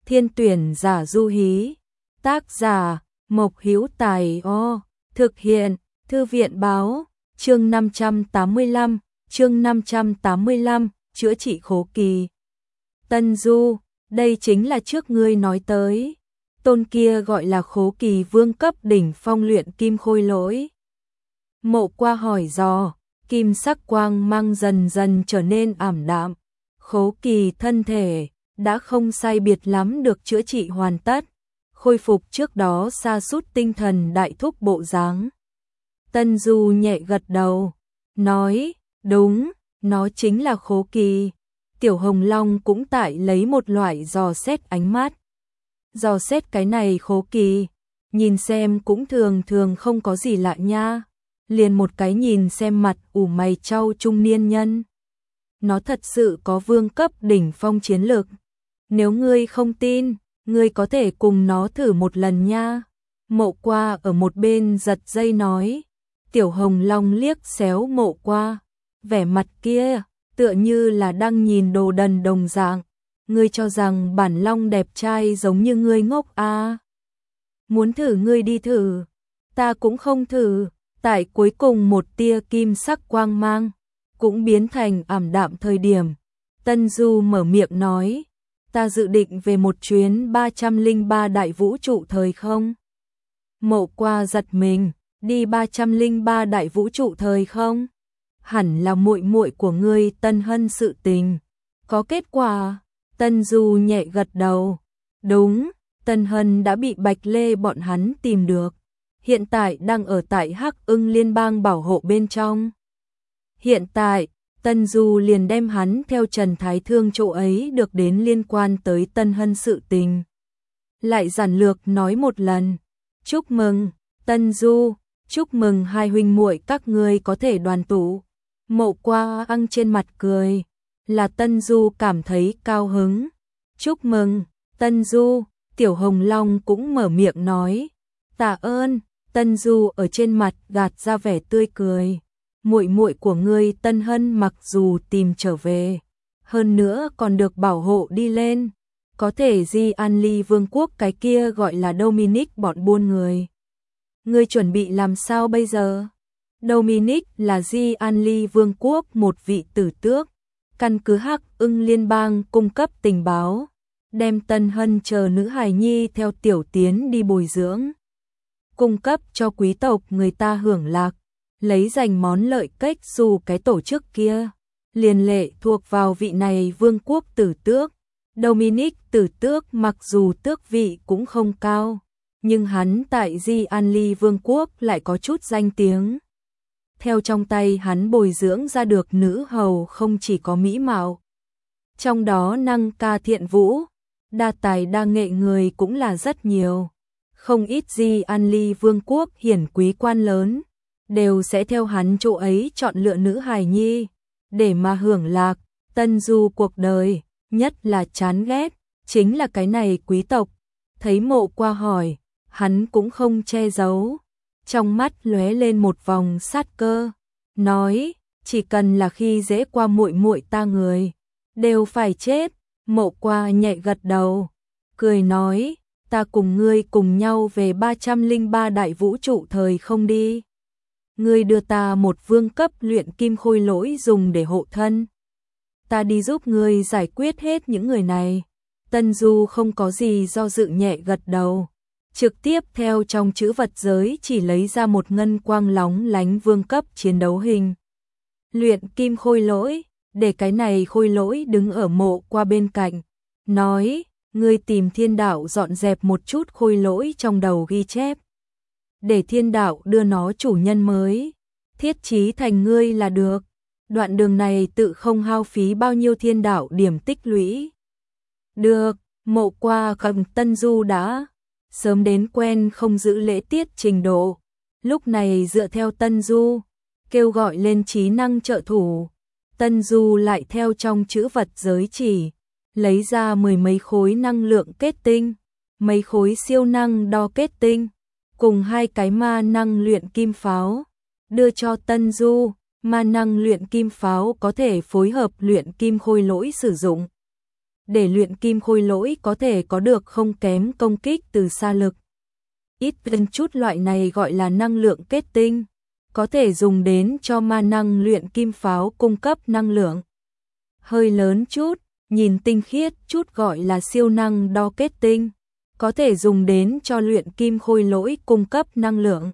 Thiên tuyển giả du hí. Tác giả Mộc Hữu Tài. Thực hiện Thư viện báo. Chương 585, chương 585, chữa trị khố kỳ. Tân Du, đây chính là trước ngươi nói tới. Tôn kia gọi là khố kỳ vương cấp đỉnh phong luyện kim khôi lỗi. Mộ Qua hỏi dò, kim sắc quang mang dần dần trở nên ảm đạm. Khố kỳ thân thể đã không sai biệt lắm được chữa trị hoàn tất, khôi phục trước đó sa sút tinh thần đại thúc bộ dáng. Tân Du nhẹ gật đầu, nói, đúng, nó chính là khố kỳ. Tiểu Hồng Long cũng tại lấy một loại dò xét ánh mắt. Dò xét cái này khố kỳ, nhìn xem cũng thường thường không có gì lạ nha. Liền một cái nhìn xem mặt ủ mày trao trung niên nhân. Nó thật sự có vương cấp đỉnh phong chiến lực. Nếu ngươi không tin, ngươi có thể cùng nó thử một lần nha. Mộ Qua ở một bên giật dây nói. Tiểu Hồng Long liếc xéo Mộ Qua, vẻ mặt kia tựa như là đang nhìn đồ đần đồng dạng. Ngươi cho rằng bản long đẹp trai giống như ngươi ngốc à? Muốn thử ngươi đi thử, ta cũng không thử. Tại cuối cùng một tia kim sắc quang mang cũng biến thành ảm đạm thời điểm, Tân Du mở miệng nói, ta dự định về một chuyến 303 đại vũ trụ thời không. Mộ Qua giật mình, đi 303 đại vũ trụ thời không? Hẳn là muội muội của ngươi Tân Hân sự tình. Có kết quả? Tân Du nhẹ gật đầu. Đúng, Tân Hân đã bị Bạch Lê bọn hắn tìm được. Hiện tại đang ở tại Hắc Ưng Liên bang bảo hộ bên trong. Hiện tại, Tân Du liền đem hắn theo Trần Thái Thương chỗ ấy được đến liên quan tới Tân Hân sự tình. Lại giản lược nói một lần. Chúc mừng, Tân Du, chúc mừng hai huynh muội các ngươi có thể đoàn tụ. Mộ Qua ăn trên mặt cười, là Tân Du cảm thấy cao hứng. Chúc mừng, Tân Du, Tiểu Hồng Long cũng mở miệng nói. Tạ ơn. Tân Du ở trên mặt gạt ra vẻ tươi cười. Muội muội của ngươi Tân Hân mặc dù tìm trở về, hơn nữa còn được bảo hộ đi lên, có thể Di An Ly vương quốc cái kia gọi là Dominic bọn buôn người. Ngươi chuẩn bị làm sao bây giờ? Dominic là Di An Ly vương quốc một vị tử tước, căn cứ Hắc Ưng Liên bang cung cấp tình báo, đem Tân Hân chờ nữ hài nhi theo Tiểu Tiến đi bồi dưỡng, cung cấp cho quý tộc người ta hưởng lạc, lấy giành món lợi cách dù cái tổ chức kia liền lệ thuộc vào vị này vương quốc tử tước. Dominic tử tước mặc dù tước vị cũng không cao, nhưng hắn tại Di An Ly vương quốc lại có chút danh tiếng. Theo trong tay hắn bồi dưỡng ra được nữ hầu không chỉ có mỹ mạo, trong đó năng ca thiện vũ, đa tài đa nghệ người cũng là rất nhiều. Không ít Di An Ly vương quốc hiển quý quan lớn đều sẽ theo hắn chỗ ấy chọn lựa nữ hài nhi để mà hưởng lạc. Tân Du cuộc đời nhất là chán ghét chính là cái này quý tộc. Thấy Mộ Qua hỏi, hắn cũng không che giấu, trong mắt lóe lên một vòng sát cơ, nói, chỉ cần là khi dễ qua muội muội ta người đều phải chết. Mộ Qua nhẹ gật đầu, cười nói, ta cùng ngươi cùng nhau về 303 đại vũ trụ thời không đi. Ngươi đưa ta một vương cấp luyện kim khôi lỗi dùng để hộ thân. Ta đi giúp ngươi giải quyết hết những người này. Tân Du không có gì do dự nhẹ gật đầu, trực tiếp theo trong trữ vật giới chỉ lấy ra một ngân quang lóng lánh vương cấp chiến đấu hình luyện kim khôi lỗi, để cái này khôi lỗi đứng ở Mộ Qua bên cạnh, nói, ngươi tìm Thiên Đạo dọn dẹp một chút khôi lỗi trong đầu ghi chép, để Thiên Đạo đưa nó chủ nhân mới thiết trí thành ngươi là được. Đoạn đường này tự không hao phí bao nhiêu Thiên Đạo điểm tích lũy. Được. Mộ Qua cầm Tân Du đã sớm đến quen không giữ lễ tiết trình độ, lúc này dựa theo Tân Du kêu gọi lên trí năng trợ thủ. Tân Du lại theo trong trữ vật giới chỉ lấy ra 10 mấy khối năng lượng kết tinh, mấy khối siêu năng đo kết tinh, cùng 2 cái ma năng luyện kim pháo, đưa cho Tân Du. Ma năng luyện kim pháo có thể phối hợp luyện kim khôi lỗi sử dụng, để luyện kim khôi lỗi có thể có được không kém công kích từ xa lực. Ít gần chút loại này gọi là năng lượng kết tinh, có thể dùng đến cho ma năng luyện kim pháo cung cấp năng lượng. Hơi lớn chút, nhìn tinh khiết chút gọi là siêu năng đo kết tinh, có thể dùng đến cho luyện kim khôi lỗi cung cấp năng lượng.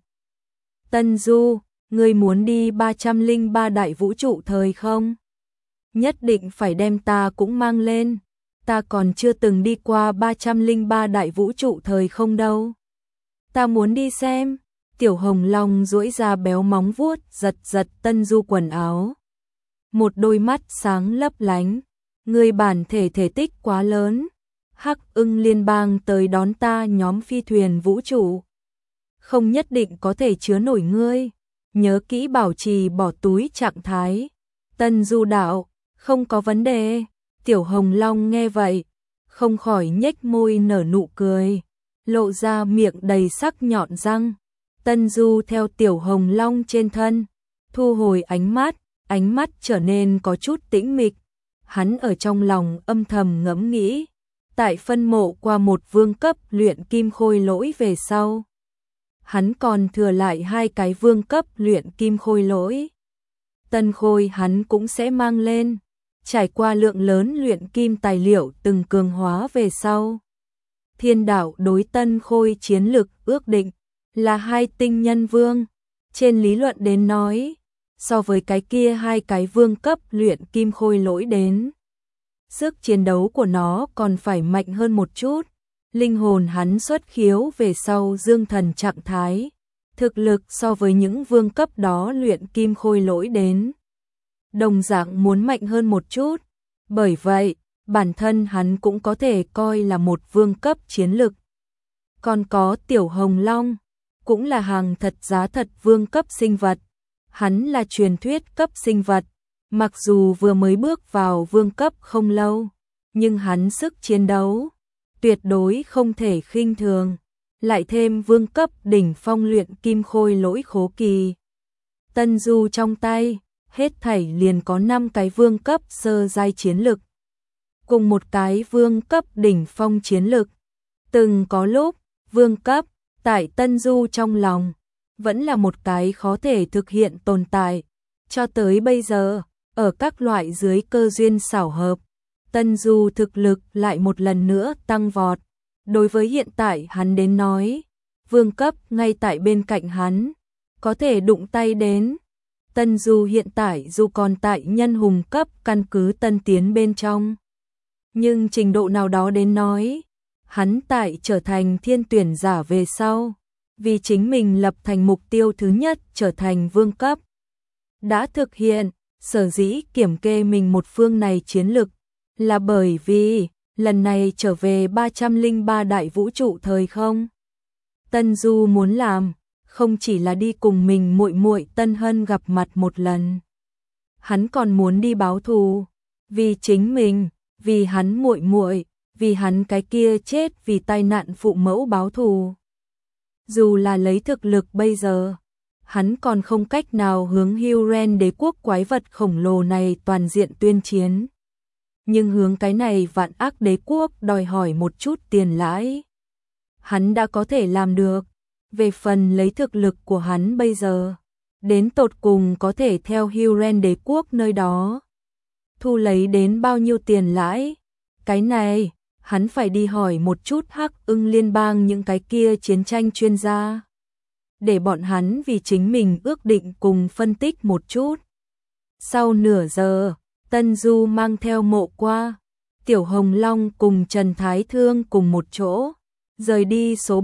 Tân Du, ngươi muốn đi 303 đại vũ trụ thời không? Nhất định phải đem ta cũng mang lên, ta còn chưa từng đi qua 303 đại vũ trụ thời không đâu. Ta muốn đi xem. Tiểu Hồng Long duỗi ra béo móng vuốt giật giật Tân Du quần áo. Một đôi mắt sáng lấp lánh, người bản thể thể tích quá lớn. Hắc Ưng Liên bang tới đón ta nhóm phi thuyền vũ trụ, không nhất định có thể chứa nổi ngươi, nhớ kỹ bảo trì bỏ túi trạng thái. Tân Du đạo, không có vấn đề. Tiểu Hồng Long nghe vậy, không khỏi nhếch môi nở nụ cười, lộ ra miệng đầy sắc nhọn răng. Tân Du theo Tiểu Hồng Long trên thân, thu hồi ánh mắt trở nên có chút tĩnh mịch. Hắn ở trong lòng âm thầm ngẫm nghĩ, tại phân mộ qua một vương cấp luyện kim khôi lỗi về sau, hắn còn thừa lại 2 cái vương cấp luyện kim khôi lỗi. Tân khôi hắn cũng sẽ mang lên, trải qua lượng lớn luyện kim tài liệu từng cường hóa về sau. Thiên đạo đối tân khôi chiến lực ước định là 2 tinh nhân vương, trên lý luận đến nói, so với cái kia 2 cái vương cấp luyện kim khôi lỗi đến, sức chiến đấu của nó còn phải mạnh hơn một chút. Linh hồn hắn xuất khiếu về sau dương thần trạng thái, thực lực so với những vương cấp đó luyện kim khôi lỗi đến, đồng dạng muốn mạnh hơn một chút. Bởi vậy, bản thân hắn cũng có thể coi là một vương cấp chiến lực. Còn có Tiểu Hồng Long, cũng là hàng thật giá thật vương cấp sinh vật. Hắn là truyền thuyết cấp sinh vật, mặc dù vừa mới bước vào vương cấp không lâu, nhưng hắn sức chiến đấu tuyệt đối không thể khinh thường, lại thêm vương cấp đỉnh phong luyện kim khôi lỗi khố kỳ. Tân Du trong tay, hết thảy liền có 5 cái vương cấp sơ giai chiến lực, cùng một cái vương cấp đỉnh phong chiến lực. Từng có lúc, vương cấp, tại Tân Du trong lòng, vẫn là một cái khó thể thực hiện tồn tại. Cho tới bây giờ, ở các loại dưới cơ duyên xảo hợp, Tân Du thực lực lại một lần nữa tăng vọt. Đối với hiện tại hắn đến nói, vương cấp ngay tại bên cạnh hắn, có thể đụng tay đến. Tân Du hiện tại dù còn tại nhân hùng cấp căn cứ tân tiến bên trong, nhưng trình độ nào đó đến nói, hắn tại trở thành thiên tuyển giả về sau, vì chính mình lập thành mục tiêu thứ nhất trở thành vương cấp. Đã thực hiện, sở dĩ kiểm kê mình một phương này chiến lực, là bởi vì lần này trở về 303 đại vũ trụ thời không. Tân Du muốn làm, không chỉ là đi cùng mình muội muội Tân Hân gặp mặt một lần. Hắn còn muốn đi báo thù, vì chính mình, vì hắn muội muội, vì hắn cái kia chết vì tai nạn phụ mẫu báo thù. Dù là lấy thực lực bây giờ, hắn còn không cách nào hướng Huren đế quốc quái vật khổng lồ này toàn diện tuyên chiến. Nhưng hướng cái này vạn ác đế quốc đòi hỏi một chút tiền lãi, hắn đã có thể làm được. Về phần lấy thực lực của hắn bây giờ, đến tột cùng có thể theo Huren đế quốc nơi đó thu lấy đến bao nhiêu tiền lãi, cái này hắn phải đi hỏi một chút Hắc Ưng Liên bang những cái kia chiến tranh chuyên gia, để bọn hắn vì chính mình ước định cùng phân tích một chút. Sau nửa giờ, Tân Du mang theo Mộ Qua, Tiểu Hồng Long cùng Trần Thái Thương cùng một chỗ, rời đi số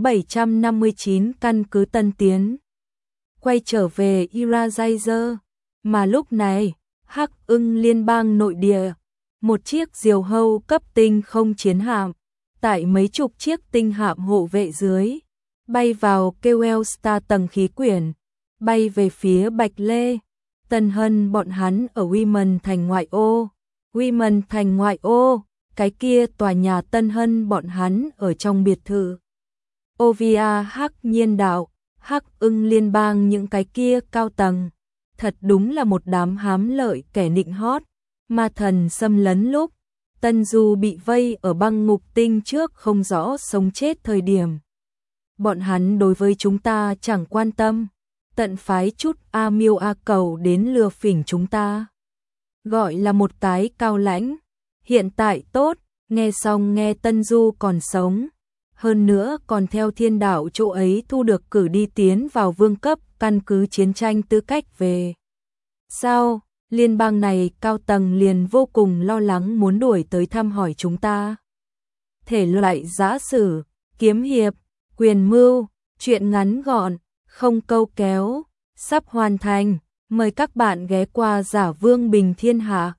759 căn cứ Tân Tiến, quay trở về Iragizer. Mà lúc này, Hắc Ưng Liên bang nội địa, một chiếc diều hâu cấp tinh không chiến hạm, tại mấy chục chiếc tinh hạm hộ vệ dưới, bay vào Kewell Star tầng khí quyển, bay về phía Bạch Lê. Tân Hân bọn hắn ở Wiman thành ngoại ô. Wiman thành ngoại ô, cái kia tòa nhà Tân Hân bọn hắn ở trong biệt thự. Ovia Hắc Nhiên đạo, Hắc Ưng Liên bang những cái kia cao tầng, thật đúng là một đám hám lợi kẻ nịnh hót. Ma thần xâm lấn lúc, Tân Du bị vây ở băng ngục tinh trước không rõ sống chết thời điểm. Bọn hắn đối với chúng ta chẳng quan tâm, tận phái chút A Miêu A Cầu đến lừa phỉnh chúng ta. Gọi là một cái cao lãnh, hiện tại tốt, nghe xong nghe Tân Du còn sống. Hơn nữa còn theo thiên đạo chỗ ấy thu được cử đi tiến vào vương cấp căn cứ chiến tranh tư cách về. Sao, liên bang này cao tầng liền vô cùng lo lắng muốn đuổi tới thăm hỏi chúng ta. Thể loại giã sử, kiếm hiệp, quyền mưu, truyện ngắn gọn, không câu kéo, sắp hoàn thành. Mời các bạn ghé qua Giả Vương Bình Thiên Hạ.